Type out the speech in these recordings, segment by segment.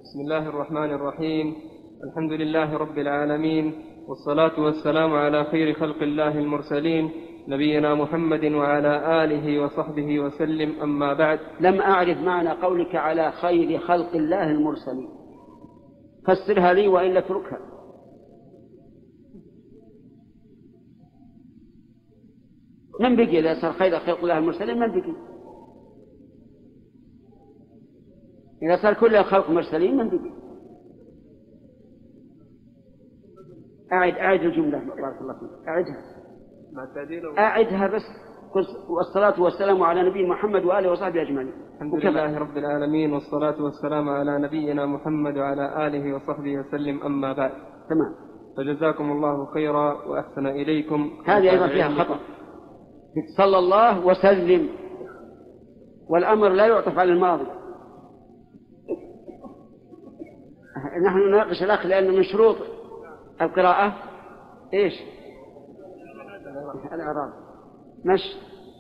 بسم الله الرحمن الرحيم. الحمد لله رب العالمين، والصلاة والسلام على خير خلق الله المرسلين، نبينا محمد وعلى آله وصحبه وسلم، أما بعد. لم أعرف معنى قولك على خير خلق الله المرسلين، فسرها لي وإلا اتركها. من بقي إذا صار خير خلق الله المرسلين؟ من بقي إذا صار كل خلق مرسلين؟ من بقي؟ أعد الجملة بارك الله فيك، أعدها بس. والصلاة والسلام على نبينا محمد وآله وصحبه أجمعين. الحمد لله رب العالمين، والصلاة والسلام على نبينا محمد وعلى آله وصحبه وسلم، أما بعد. تمام. فجزاكم الله خيرا وأحسن إليكم. هذه أيضا فيها خطأ، صلى الله وسلم، والأمر لا يعطف على الماضي. نحن نناقش الأخ لأن من شروط القراءة إيش؟ الإعراب. ماشي.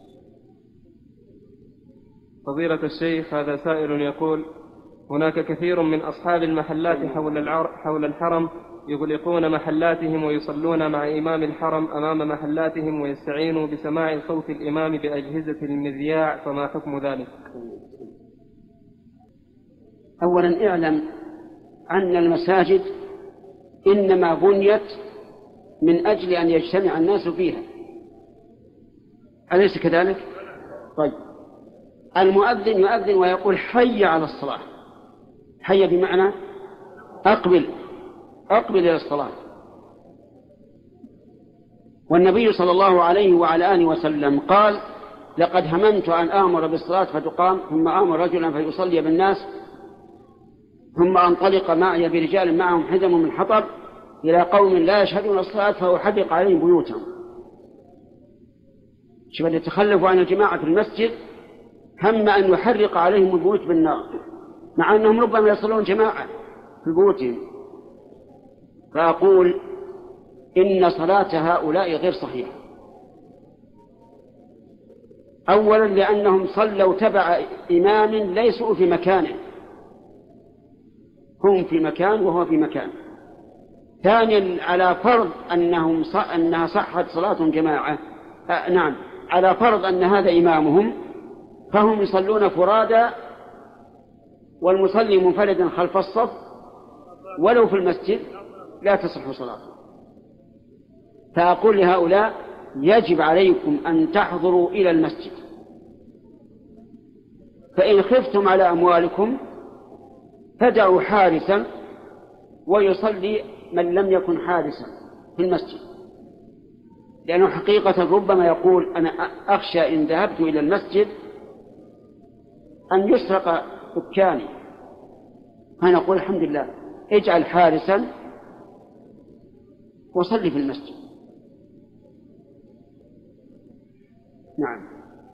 فضيلة الشيخ، هذا سائل يقول: هناك كثير من أصحاب المحلات حول الحرم يغلقون محلاتهم ويصلون مع إمام الحرم أمام محلاتهم ويستعينوا بسماع صوت الإمام بأجهزة المذياع، فما حكم ذلك؟ أولا اعلم أن المساجد إنما بنيت من أجل أن يجتمع الناس فيها، أليس كذلك؟ طيب، المؤذن يؤذن ويقول حي على الصلاة. حي بمعنى أقبل إلى الصلاة. والنبي صلى الله عليه وعلى آله وسلم قال: لقد هممت أن آمر بالصلاة فتقام، ثم آمر رجلا فيصلي بالناس، ثم أنطلق معي برجال معهم حزم من حطب إلى قوم لا يشهدون الصلاة فأحرق عليهم بيوتهم. شوف، يتخلفوا عن الجماعة في المسجد، هم أن يحرق عليهم البيوت بالنار، مع أنهم ربما يصلون جماعة في بيوتهم. فأقول إن صلاة هؤلاء غير صحيحة. أولا لأنهم صلوا تبع إمام ليسوا في مكانه، هم في مكان وهو في مكان. ثانيا على فرض أنها صحت صلاة جماعة، نعم، على فرض أن هذا إمامهم، فهم يصلون فرادا والمصلي منفردا خلف الصف ولو في المسجد لا تصح صلاته. فأقول لهؤلاء: يجب عليكم أن تحضروا إلى المسجد، فإن خفتم على أموالكم فدعوا حارسا ويصلي من لم يكن حارسا في المسجد، لأنه حقيقة ربما يقول: أنا أخشى إن ذهبت إلى المسجد أن يسرق دكاني. فنقول: الحمد لله، اجعل حارسا وصلي في المسجد.